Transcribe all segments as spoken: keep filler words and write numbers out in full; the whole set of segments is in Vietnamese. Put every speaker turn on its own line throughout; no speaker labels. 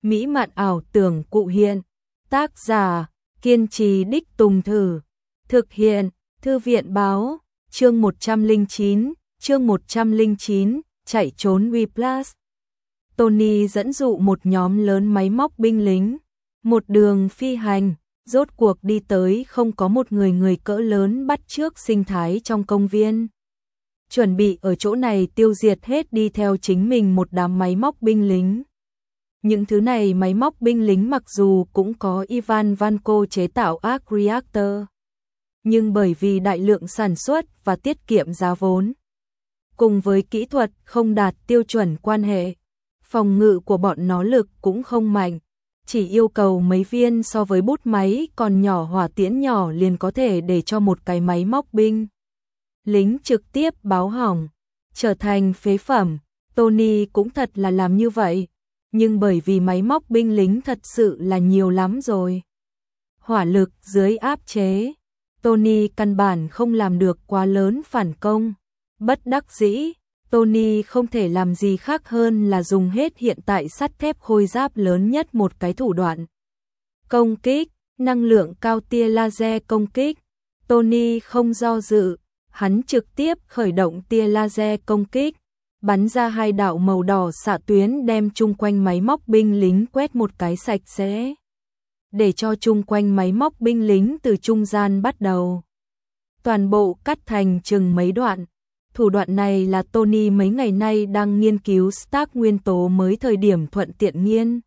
mỹ mạn ảo tưởng cụ hiện. Tác giả, kiên trì đích tùng thử. Thực hiện, Thư viện báo, chương một trăm lẻ chín, chương một trăm lẻ chín, chạy trốn Whiplash. Tony dẫn dụ một nhóm lớn máy móc binh lính, một đường phi hành, rốt cuộc đi tới không có một người người cỡ lớn bắt chước sinh thái trong công viên. Chuẩn bị ở chỗ này tiêu diệt hết đi theo chính mình một đám máy móc binh lính. Những thứ này máy móc binh lính mặc dù cũng có Ivan Vanko chế tạo Arc Reactor, nhưng bởi vì đại lượng sản xuất và tiết kiệm giá vốn, cùng với kỹ thuật không đạt tiêu chuẩn quan hệ, phòng ngự của bọn nó lực cũng không mạnh, chỉ yêu cầu mấy viên so với bút máy còn nhỏ hỏa tiễn nhỏ liền có thể để cho một cái máy móc binh lính trực tiếp báo hỏng, trở thành phế phẩm. Tony cũng thật là làm như vậy, nhưng bởi vì máy móc binh lính thật sự là nhiều lắm rồi. Hỏa lực dưới áp chế, Tony căn bản không làm được quá lớn phản công. Bất đắc dĩ, Tony không thể làm gì khác hơn là dùng hết hiện tại sắt thép khôi giáp lớn nhất một cái thủ đoạn. Công kích, năng lượng cao tia laser công kích. Tony không do dự, hắn trực tiếp khởi động tia laser công kích, bắn ra hai đạo màu đỏ xạ tuyến đem chung quanh máy móc binh lính quét một cái sạch sẽ, để cho chung quanh máy móc binh lính từ trung gian bắt đầu toàn bộ cắt thành chừng mấy đoạn. Thủ đoạn này là Tony mấy ngày nay đang nghiên cứu Stark nguyên tố mới thời điểm thuận tiện nghiên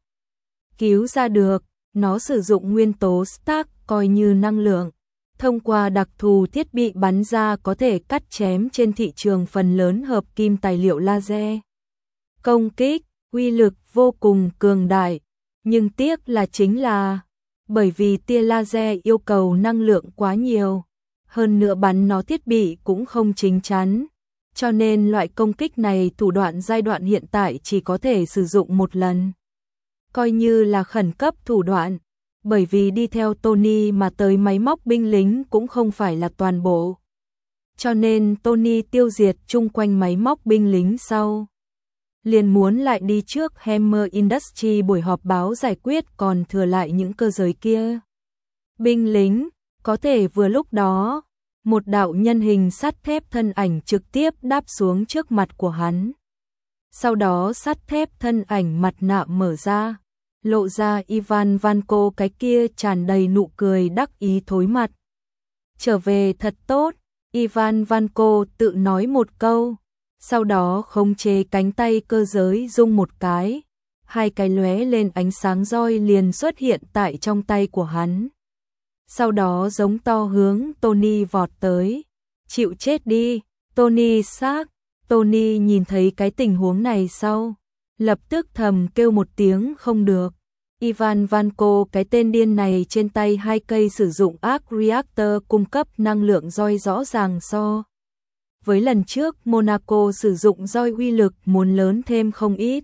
cứu ra được. Nó sử dụng nguyên tố Stark coi như năng lượng, thông qua đặc thù thiết bị bắn ra có thể cắt chém trên thị trường phần lớn hợp kim tài liệu laser. Công kích, uy lực vô cùng cường đại, nhưng tiếc là chính là bởi vì tia laser yêu cầu năng lượng quá nhiều, hơn nữa bắn nó thiết bị cũng không chính chắn, cho nên loại công kích này thủ đoạn giai đoạn hiện tại chỉ có thể sử dụng một lần, coi như là khẩn cấp thủ đoạn. Bởi vì đi theo Tony mà tới máy móc binh lính cũng không phải là toàn bộ, cho nên Tony tiêu diệt chung quanh máy móc binh lính sau, liền muốn lại đi trước Hammer Industry buổi họp báo giải quyết còn thừa lại những cơ giới kia. Binh lính, có thể vừa lúc đó, một đạo nhân hình sắt thép thân ảnh trực tiếp đáp xuống trước mặt của hắn. Sau đó sắt thép thân ảnh mặt nạ mở ra, lộ ra Ivan Vanko cái kia tràn đầy nụ cười đắc ý thối mặt. Trở về thật tốt, Ivan Vanko tự nói một câu, sau đó khống chế cánh tay cơ giới rung một cái, hai cái lóe lên ánh sáng roi liền xuất hiện tại trong tay của hắn. Sau đó giống to hướng Tony vọt tới. Chịu chết đi, Tony Stark. Tony nhìn thấy cái tình huống này sau, lập tức thầm kêu một tiếng không được. Ivan Vanko cái tên điên này trên tay hai cây sử dụng Arc Reactor cung cấp năng lượng roi rõ ràng so với lần trước Monaco sử dụng roi uy lực muốn lớn thêm không ít.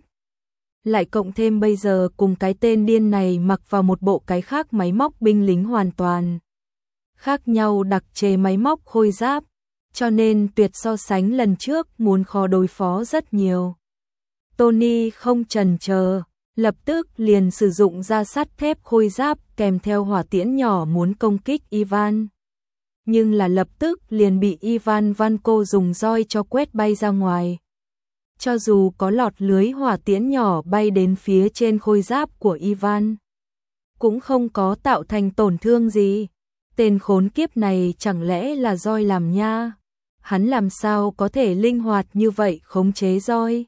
Lại cộng thêm bây giờ cùng cái tên điên này mặc vào một bộ cái khác máy móc binh lính hoàn toàn khác nhau đặc chế máy móc khôi giáp, cho nên tuyệt so sánh lần trước muốn khó đối phó rất nhiều. Tony không chần chờ, lập tức liền sử dụng ra sắt thép khôi giáp kèm theo hỏa tiễn nhỏ muốn công kích Ivan. Nhưng là lập tức liền bị Ivan Vanko dùng roi cho quét bay ra ngoài. Cho dù có lọt lưới hỏa tiễn nhỏ bay đến phía trên khôi giáp của Ivan, cũng không có tạo thành tổn thương gì. Tên khốn kiếp này chẳng lẽ là roi làm nha? Hắn làm sao có thể linh hoạt như vậy khống chế roi?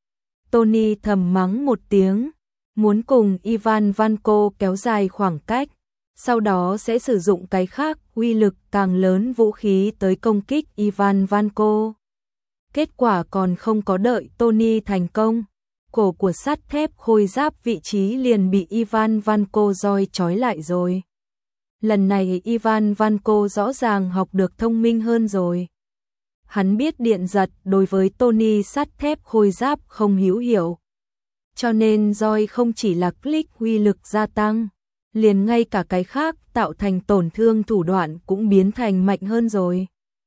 Tony thầm mắng một tiếng, muốn cùng Ivan Vanko kéo dài khoảng cách, sau đó sẽ sử dụng cái khác uy lực càng lớn vũ khí tới công kích Ivan Vanko. Kết quả còn không có đợi Tony thành công, cổ của sắt thép khôi giáp vị trí liền bị Ivan Vanko roi trói lại rồi. Lần này Ivan Vanko rõ ràng học được thông minh hơn rồi. Hắn biết điện giật đối với Tony sắt thép khôi giáp không hữu hiệu, cho nên roi không chỉ là click uy lực gia tăng, liền ngay cả cái khác tạo thành tổn thương thủ đoạn cũng biến thành mạnh hơn rồi.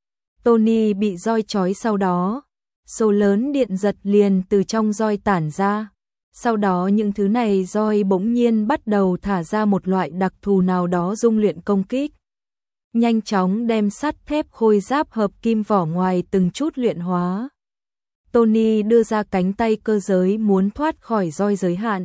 Tony bị roi trói sau đó, số lớn điện giật liền từ trong roi tản ra, Sau đó những thứ này roi bỗng nhiên bắt đầu thả ra một loại đặc thù nào đó dung luyện công kích. Nhanh chóng đem sắt thép khôi giáp hợp kim vỏ ngoài từng chút luyện hóa. Tony đưa ra cánh tay cơ giới muốn thoát khỏi roi giới hạn.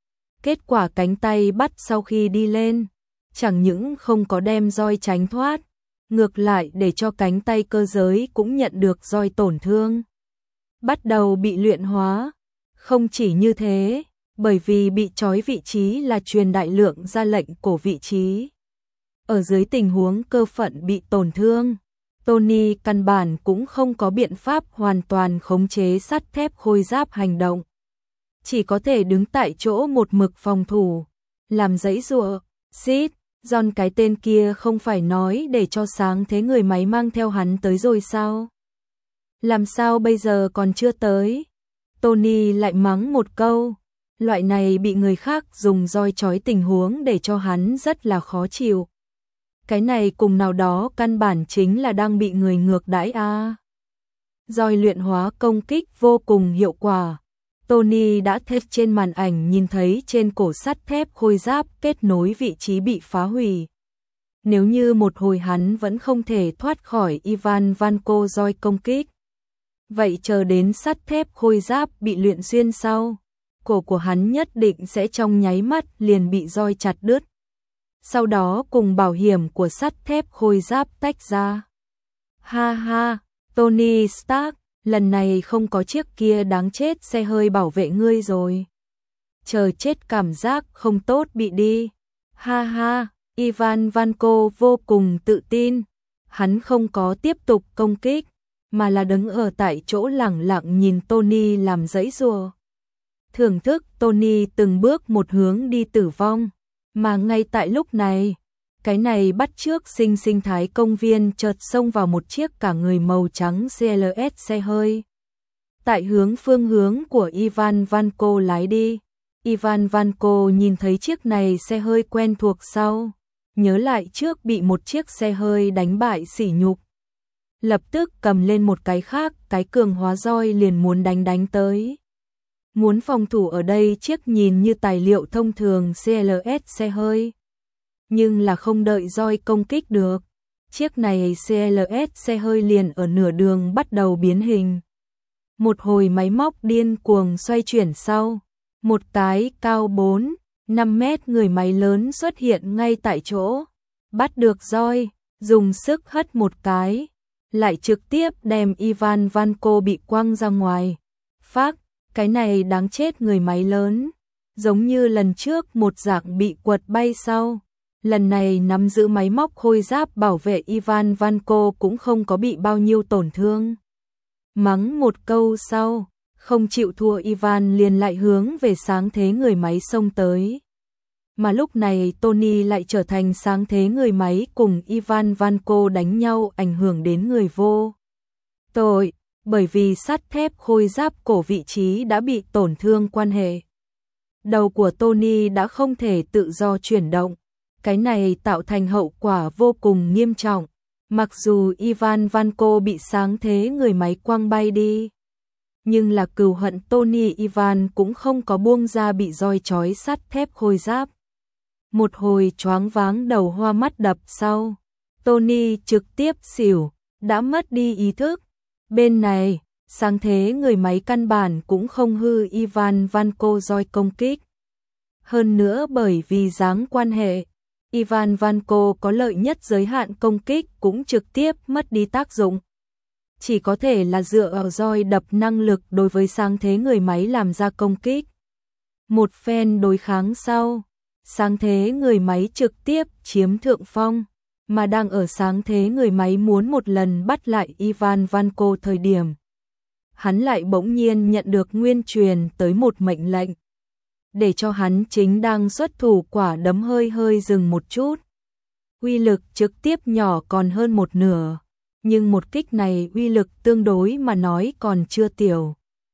Kết quả cánh tay bắt sau khi đi lên, chẳng những không có đem roi tránh thoát, ngược lại để cho cánh tay cơ giới cũng nhận được roi tổn thương. Bắt đầu bị luyện hóa. Không chỉ như thế, bởi vì bị trói vị trí là truyền đại lượng ra lệnh của vị trí. Ở dưới tình huống cơ phận bị tổn thương, Tony căn bản cũng không có biện pháp hoàn toàn khống chế sắt thép khôi giáp hành động. Chỉ có thể đứng tại chỗ một mực phòng thủ, làm giãy giụa. Sid, John cái tên kia không phải nói để cho sáng thế người máy mang theo hắn tới rồi sao? Làm sao bây giờ còn chưa tới? Tony lại mắng một câu, loại này bị người khác dùng roi trói tình huống để cho hắn rất là khó chịu. Cái này cùng nào đó căn bản chính là đang bị người ngược đãi a. À. Roi luyện hóa công kích vô cùng hiệu quả. Tony đã thét trên màn ảnh nhìn thấy trên cổ sắt thép khôi giáp kết nối vị trí bị phá hủy. Nếu như một hồi hắn vẫn không thể thoát khỏi Ivan Vanko roi công kích, vậy chờ đến sắt thép khôi giáp bị luyện xuyên sau, cổ của hắn nhất định sẽ trong nháy mắt liền bị roi chặt đứt. Sau đó cùng bảo hiểm của sắt thép khôi giáp tách ra. Ha ha, Tony Stark, lần này không có chiếc kia đáng chết xe hơi bảo vệ ngươi rồi. Chờ chết cảm giác không tốt bị đi. Ha ha, Ivan Vanko vô cùng tự tin. Hắn không có tiếp tục công kích, mà là đứng ở tại chỗ lẳng lặng nhìn Tony làm giãy giụa. Thưởng thức Tony từng bước một hướng đi tử vong. Mà ngay tại lúc này, cái này bắt chước sinh sinh thái công viên chợt xông vào một chiếc cả người màu trắng xê lờ ét xe hơi. Tại hướng phương hướng của Ivan Vanko lái đi, Ivan Vanko nhìn thấy chiếc này xe hơi quen thuộc sau, nhớ lại trước bị một chiếc xe hơi đánh bại sỉ nhục. Lập tức cầm lên một cái khác, cái cường hóa roi liền muốn đánh đánh tới. Muốn phòng thủ ở đây chiếc nhìn như tài liệu thông thường xê lờ ét xe hơi. Nhưng là không đợi roi công kích được. Chiếc này xê lờ ét xe hơi liền ở nửa đường bắt đầu biến hình. Một hồi máy móc điên cuồng xoay chuyển sau. Một cái cao bốn, năm mét người máy lớn xuất hiện ngay tại chỗ. Bắt được roi, dùng sức hất một cái. Lại trực tiếp đem Ivan Vanko bị quăng ra ngoài. Phác, cái này đáng chết người máy lớn. Giống như lần trước một dạng bị quật bay sau. Lần này nắm giữ máy móc khôi giáp bảo vệ Ivan Vanko cũng không có bị bao nhiêu tổn thương. Mắng một câu sau, không chịu thua Ivan liền lại hướng về sáng thế người máy xông tới. Mà lúc này Tony lại trở thành sáng thế người máy cùng Ivan Vanko đánh nhau ảnh hưởng đến người vô tội, bởi vì sắt thép khôi giáp cổ vị trí đã bị tổn thương quan hệ. Đầu của Tony đã không thể tự do chuyển động. Cái này tạo thành hậu quả vô cùng nghiêm trọng. Mặc dù Ivan Vanko bị sáng thế người máy quăng bay đi, nhưng là cừu hận Tony Ivan cũng không có buông ra bị roi trói sắt thép khôi giáp. Một hồi choáng váng đầu hoa mắt đập sau, Tony trực tiếp xỉu, đã mất đi ý thức. Bên này, sáng thế người máy căn bản cũng không hư Ivan Vanko roi công kích. Hơn nữa bởi vì dáng quan hệ, Ivan Vanko có lợi nhất giới hạn công kích cũng trực tiếp mất đi tác dụng. Chỉ có thể là dựa vào roi đập năng lực đối với sáng thế người máy làm ra công kích. Một phen đối kháng sau, sáng thế người máy trực tiếp chiếm thượng phong, mà đang ở sáng thế người máy muốn một lần bắt lại Ivan Vanko thời điểm. Hắn lại bỗng nhiên nhận được nguyên truyền tới một mệnh lệnh. Để cho hắn chính đang xuất thủ quả đấm hơi hơi dừng một chút. Uy lực trực tiếp nhỏ còn hơn một nửa, nhưng một kích này uy lực tương đối mà nói còn chưa tiểu.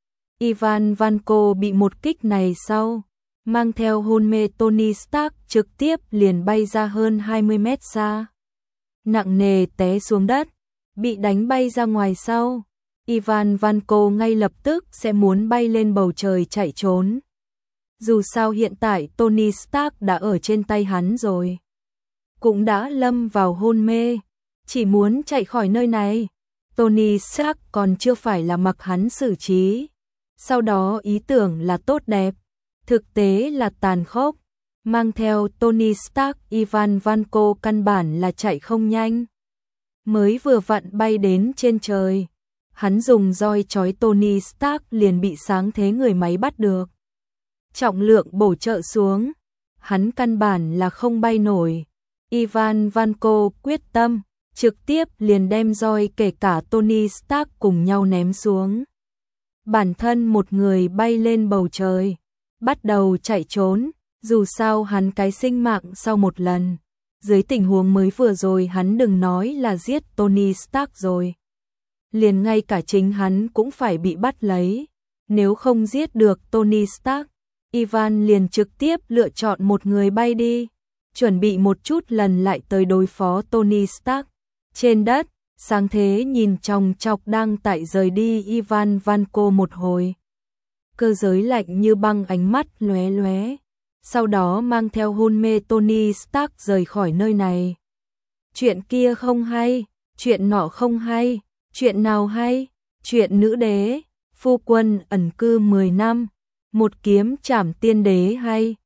Ivan Vanko bị một kích này sau, mang theo hôn mê Tony Stark trực tiếp liền bay ra hơn hai mươi mét xa. Nặng nề té xuống đất, bị đánh bay ra ngoài sau. Ivan Vanko ngay lập tức sẽ muốn bay lên bầu trời chạy trốn. Dù sao hiện tại Tony Stark đã ở trên tay hắn rồi. Cũng đã lâm vào hôn mê, chỉ muốn chạy khỏi nơi này. Tony Stark còn chưa phải là mặc hắn xử trí. Sau đó ý tưởng là tốt đẹp, thực tế là tàn khốc. Mang theo Tony Stark, Ivan Vanko căn bản là chạy không nhanh. Mới vừa vặn bay đến trên trời, hắn dùng roi trói Tony Stark liền bị sáng thế người máy bắt được. Trọng lượng bổ trợ xuống, hắn căn bản là không bay nổi. Ivan Vanko quyết tâm, trực tiếp liền đem roi kể cả Tony Stark cùng nhau ném xuống. Bản thân một người bay lên bầu trời, bắt đầu chạy trốn, dù sao hắn cái sinh mạng sau một lần. Dưới tình huống mới vừa rồi hắn đừng nói là giết Tony Stark rồi. Liền ngay cả chính hắn cũng phải bị bắt lấy. Nếu không giết được Tony Stark, Ivan liền trực tiếp lựa chọn một người bay đi, chuẩn bị một chút lần lại tới đối phó Tony Stark. Trên đất, sáng thế nhìn chòng chọc đang tại rời đi Ivan Vanko một hồi. Cơ giới lạnh như băng, ánh mắt lóe lóe. Sau đó mang theo hôn mê Tony Stark rời khỏi nơi này. Chuyện kia không hay, chuyện nọ không hay, chuyện nào hay? Chuyện nữ đế, phu quân ẩn cư mười năm, một kiếm trảm tiên đế hay?